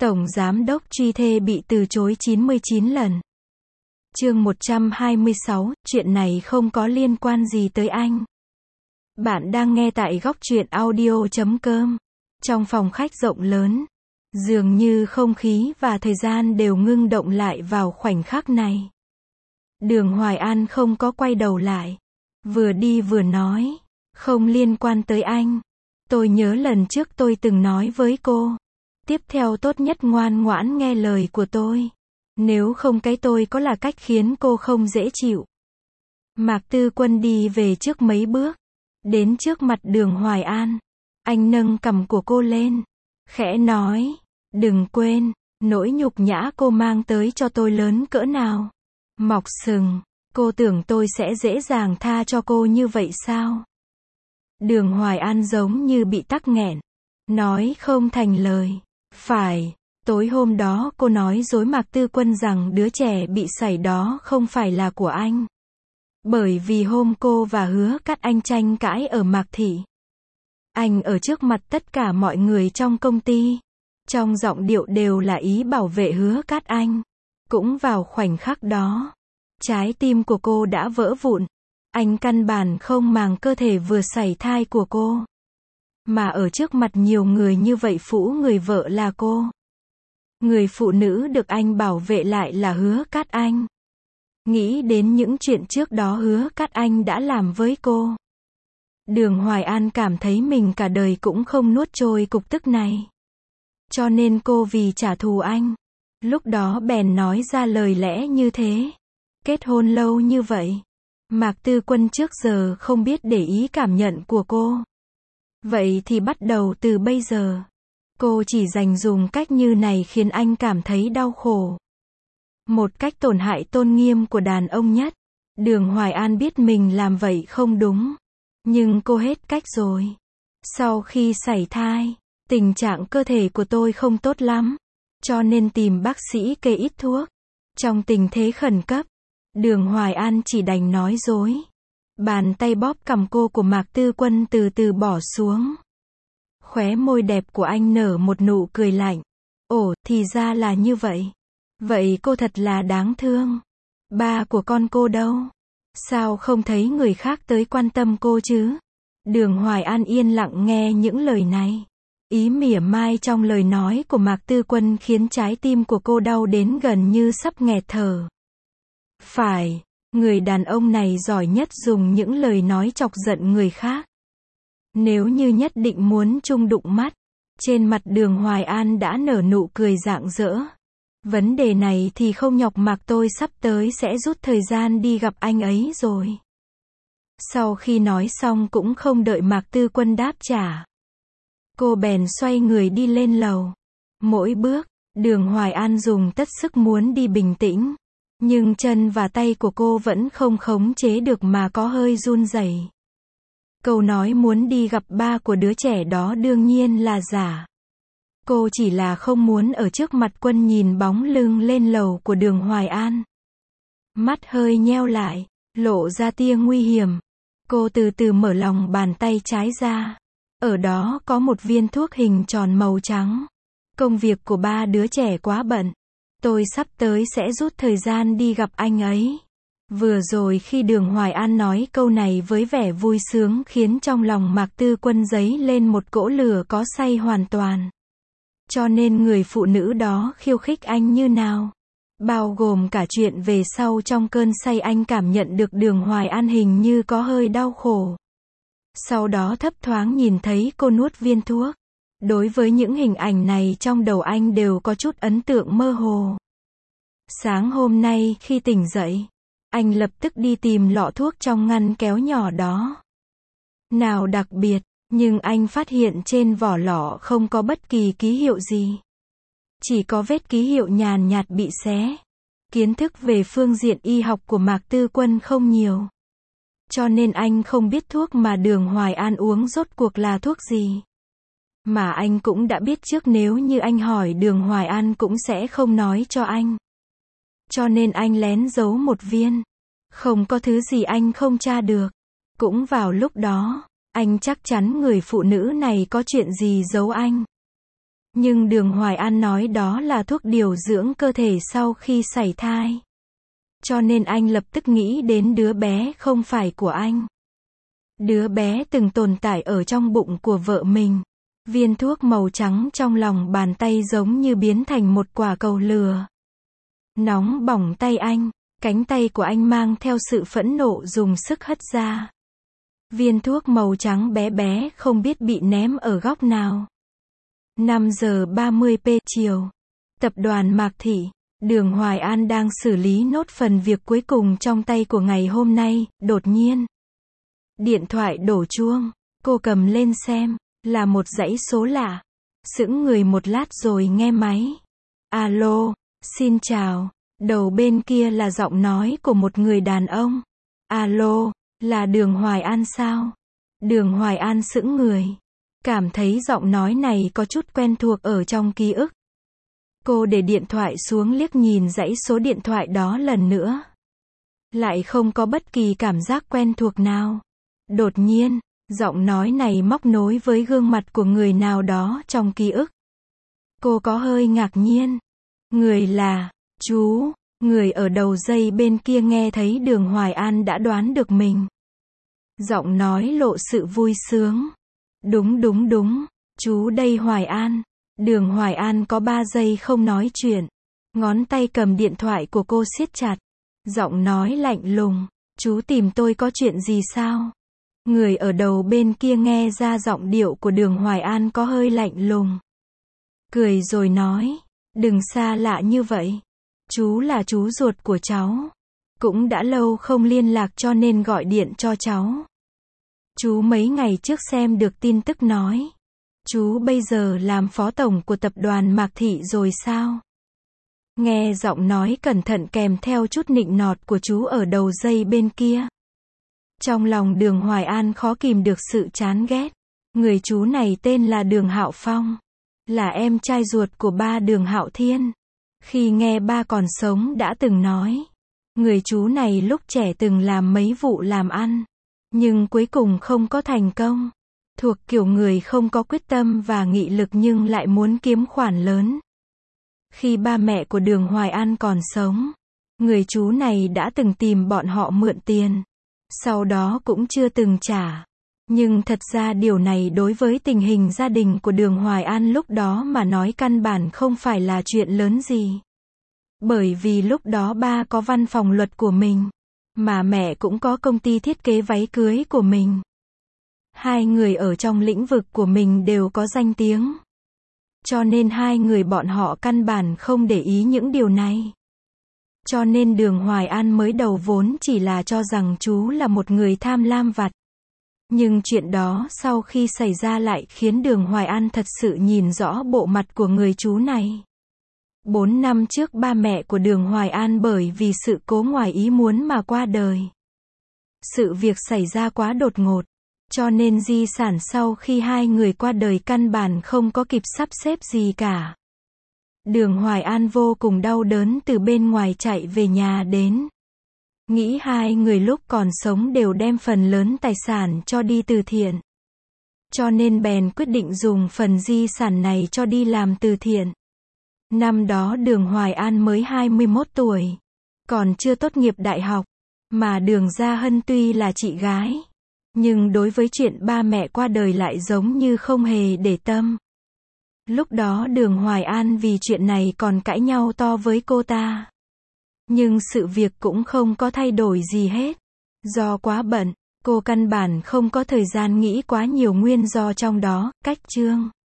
Tổng Giám đốc truy thê bị từ chối 99 lần. Chương 126, chuyện này không có liên quan gì tới anh. Bạn đang nghe tại góc truyện audio.com. Trong phòng khách rộng lớn, dường như không khí và thời gian đều ngưng động lại vào khoảnh khắc này. Đường Hoài An không có quay đầu lại. Vừa đi vừa nói, không liên quan tới anh. Tôi nhớ lần trước tôi từng nói với cô. Tiếp theo tốt nhất ngoan ngoãn nghe lời của tôi. Nếu không cái tôi có là cách khiến cô không dễ chịu. Mạc Tư Quân đi về trước mấy bước. Đến trước mặt Đường Hoài An. Anh nâng cằm của cô lên. Khẽ nói, đừng quên, nỗi nhục nhã cô mang tới cho tôi lớn cỡ nào. Mọc sừng, cô tưởng tôi sẽ dễ dàng tha cho cô như vậy sao? Đường Hoài An giống như bị tắc nghẹn. Nói không thành lời. Phải, tối hôm đó cô nói dối Mạc Tư Quân rằng đứa trẻ bị sảy đó không phải là của anh. Bởi vì hôm cô và Hứa Cát Anh tranh cãi ở Mạc Thị. Anh ở trước mặt tất cả mọi người trong công ty. Trong giọng điệu đều là ý bảo vệ Hứa Cát Anh. Cũng vào khoảnh khắc đó, trái tim của cô đã vỡ vụn. Anh căn bản không màng cơ thể vừa sảy thai của cô. Mà ở trước mặt nhiều người như vậy phũ người vợ là cô. Người phụ nữ được anh bảo vệ lại là Hứa Cát Anh. Nghĩ đến những chuyện trước đó Hứa Cát Anh đã làm với cô. Đường Hoài An cảm thấy mình cả đời cũng không nuốt trôi cục tức này. Cho nên cô vì trả thù anh, lúc đó bèn nói ra lời lẽ như thế. Kết hôn lâu như vậy, Mạc Tư Quân trước giờ không biết để ý cảm nhận của cô. Vậy thì bắt đầu từ bây giờ, cô chỉ dành dùng cách như này khiến anh cảm thấy đau khổ. Một cách tổn hại tôn nghiêm của đàn ông nhất. Đường Hoài An biết mình làm vậy không đúng. Nhưng cô hết cách rồi. Sau khi sảy thai, tình trạng cơ thể của tôi không tốt lắm. Cho nên tìm bác sĩ kê ít thuốc. Trong tình thế khẩn cấp, Đường Hoài An chỉ đành nói dối. Bàn tay bóp cằm cô của Mạc Tư Quân từ từ bỏ xuống. Khóe môi đẹp của anh nở một nụ cười lạnh. Ồ, thì ra là như vậy. Vậy cô thật là đáng thương. Ba của con cô đâu? Sao không thấy người khác tới quan tâm cô chứ? Đường Hoài An yên lặng nghe những lời này. Ý mỉa mai trong lời nói của Mạc Tư Quân khiến trái tim của cô đau đến gần như sắp nghẹt thở. Phải, người đàn ông này giỏi nhất dùng những lời nói chọc giận người khác. Nếu như nhất định muốn chung đụng mắt, trên mặt Đường Hoài An đã nở nụ cười rạng rỡ. Vấn đề này thì không nhọc Mạc, tôi sắp tới sẽ rút thời gian đi gặp anh ấy rồi. Sau khi nói xong cũng không đợi Mạc Tư Quân đáp trả. Cô bèn xoay người đi lên lầu. Mỗi bước, Đường Hoài An dùng tất sức muốn đi bình tĩnh. Nhưng chân và tay của cô vẫn không khống chế được mà có hơi run rẩy. Câu nói muốn đi gặp ba của đứa trẻ đó đương nhiên là giả. Cô chỉ là không muốn ở trước mặt Quân nhìn bóng lưng lên lầu của Đường Hoài An. Mắt hơi nheo lại, lộ ra tia nguy hiểm. Cô từ từ mở lòng bàn tay trái ra. Ở đó có một viên thuốc hình tròn màu trắng. Công việc của ba đứa trẻ quá bận. Tôi sắp tới sẽ rút thời gian đi gặp anh ấy. Vừa rồi khi Đường Hoài An nói câu này với vẻ vui sướng khiến trong lòng Mạc Tư Quân dấy lên một cỗ lửa có say hoàn toàn. Cho nên người phụ nữ đó khiêu khích anh như nào? Bao gồm cả chuyện về sau trong cơn say anh cảm nhận được Đường Hoài An hình như có hơi đau khổ. Sau đó thấp thoáng nhìn thấy cô nuốt viên thuốc. Đối với những hình ảnh này trong đầu anh đều có chút ấn tượng mơ hồ. Sáng hôm nay khi tỉnh dậy, anh lập tức đi tìm lọ thuốc trong ngăn kéo nhỏ đó. Nào đặc biệt, nhưng anh phát hiện trên vỏ lọ không có bất kỳ ký hiệu gì. Chỉ có vết ký hiệu nhàn nhạt bị xé. Kiến thức về phương diện y học của Mạc Tư Quân không nhiều. Cho nên anh không biết thuốc mà Đường Hoài An uống rốt cuộc là thuốc gì. Mà anh cũng đã biết trước nếu như anh hỏi Đường Hoài An cũng sẽ không nói cho anh. Cho nên anh lén giấu một viên. Không có thứ gì anh không tra được. Cũng vào lúc đó, anh chắc chắn người phụ nữ này có chuyện gì giấu anh. Nhưng Đường Hoài An nói đó là thuốc điều dưỡng cơ thể sau khi sảy thai. Cho nên anh lập tức nghĩ đến đứa bé không phải của anh. Đứa bé từng tồn tại ở trong bụng của vợ mình. Viên thuốc màu trắng trong lòng bàn tay giống như biến thành một quả cầu lửa. Nóng bỏng tay anh, cánh tay của anh mang theo sự phẫn nộ dùng sức hất ra. Viên thuốc màu trắng bé bé không biết bị ném ở góc nào. 5 giờ 30 p chiều. Tập đoàn Mạc Thị, Đường Hoài An đang xử lý nốt phần việc cuối cùng trong tay của ngày hôm nay, đột nhiên. Điện thoại đổ chuông, cô cầm lên xem, là một dãy số lạ. Sững người một lát rồi nghe máy. Alo, xin chào, đầu bên kia là giọng nói của một người đàn ông. Alo, là Đường Hoài An sao? Đường Hoài An sững người. Cảm thấy giọng nói này có chút quen thuộc ở trong ký ức. Cô để điện thoại xuống liếc nhìn dãy số điện thoại đó lần nữa. Lại không có bất kỳ cảm giác quen thuộc nào. Đột nhiên, giọng nói này móc nối với gương mặt của người nào đó trong ký ức. Cô có hơi ngạc nhiên. Người là, chú, người ở đầu dây bên kia nghe thấy Đường Hoài An đã đoán được mình. Giọng nói lộ sự vui sướng. Đúng, chú đây Hoài An. Đường Hoài An có 3 giây không nói chuyện. Ngón tay cầm điện thoại của cô siết chặt. Giọng nói lạnh lùng. Chú tìm tôi có chuyện gì sao? Người ở đầu bên kia nghe ra giọng điệu của Đường Hoài An có hơi lạnh lùng. Cười rồi nói. Đừng xa lạ như vậy. Chú là chú ruột của cháu. Cũng đã lâu không liên lạc cho nên gọi điện cho cháu. Chú mấy ngày trước xem được tin tức nói. Chú bây giờ làm phó tổng của tập đoàn Mạc Thị rồi sao? Nghe giọng nói cẩn thận kèm theo chút nịnh nọt của chú ở đầu dây bên kia. Trong lòng Đường Hoài An khó kìm được sự chán ghét. Người chú này tên là Đường Hạo Phong. Là em trai ruột của ba Đường Hạo Thiên. Khi nghe ba còn sống đã từng nói. Người chú này lúc trẻ từng làm mấy vụ làm ăn. Nhưng cuối cùng không có thành công. Thuộc kiểu người không có quyết tâm và nghị lực nhưng lại muốn kiếm khoản lớn. Khi ba mẹ của Đường Hoài An còn sống, người chú này đã từng tìm bọn họ mượn tiền. Sau đó cũng chưa từng trả. Nhưng thật ra điều này đối với tình hình gia đình của Đường Hoài An lúc đó mà nói căn bản không phải là chuyện lớn gì. Bởi vì lúc đó ba có văn phòng luật của mình. Mà mẹ cũng có công ty thiết kế váy cưới của mình. Hai người ở trong lĩnh vực của mình đều có danh tiếng. Cho nên hai người bọn họ căn bản không để ý những điều này. Cho nên Đường Hoài An mới đầu vốn chỉ là cho rằng chú là một người tham lam vặt. Nhưng chuyện đó sau khi xảy ra lại khiến Đường Hoài An thật sự nhìn rõ bộ mặt của người chú này. 4 năm trước ba mẹ của Đường Hoài An bởi vì sự cố ngoài ý muốn mà qua đời. Sự việc xảy ra quá đột ngột. Cho nên di sản sau khi hai người qua đời căn bản không có kịp sắp xếp gì cả. Đường Hoài An vô cùng đau đớn từ bên ngoài chạy về nhà đến. Nghĩ hai người lúc còn sống đều đem phần lớn tài sản cho đi từ thiện. Cho nên bèn quyết định dùng phần di sản này cho đi làm từ thiện. Năm đó Đường Hoài An mới 21 tuổi. Còn chưa tốt nghiệp đại học. Mà Đường Gia Hân tuy là chị gái. Nhưng đối với chuyện ba mẹ qua đời lại giống như không hề để tâm. Lúc đó Đường Hoài An vì chuyện này còn cãi nhau to với cô ta. Nhưng sự việc cũng không có thay đổi gì hết. Do quá bận, cô căn bản không có thời gian nghĩ quá nhiều nguyên do trong đó, cách chương.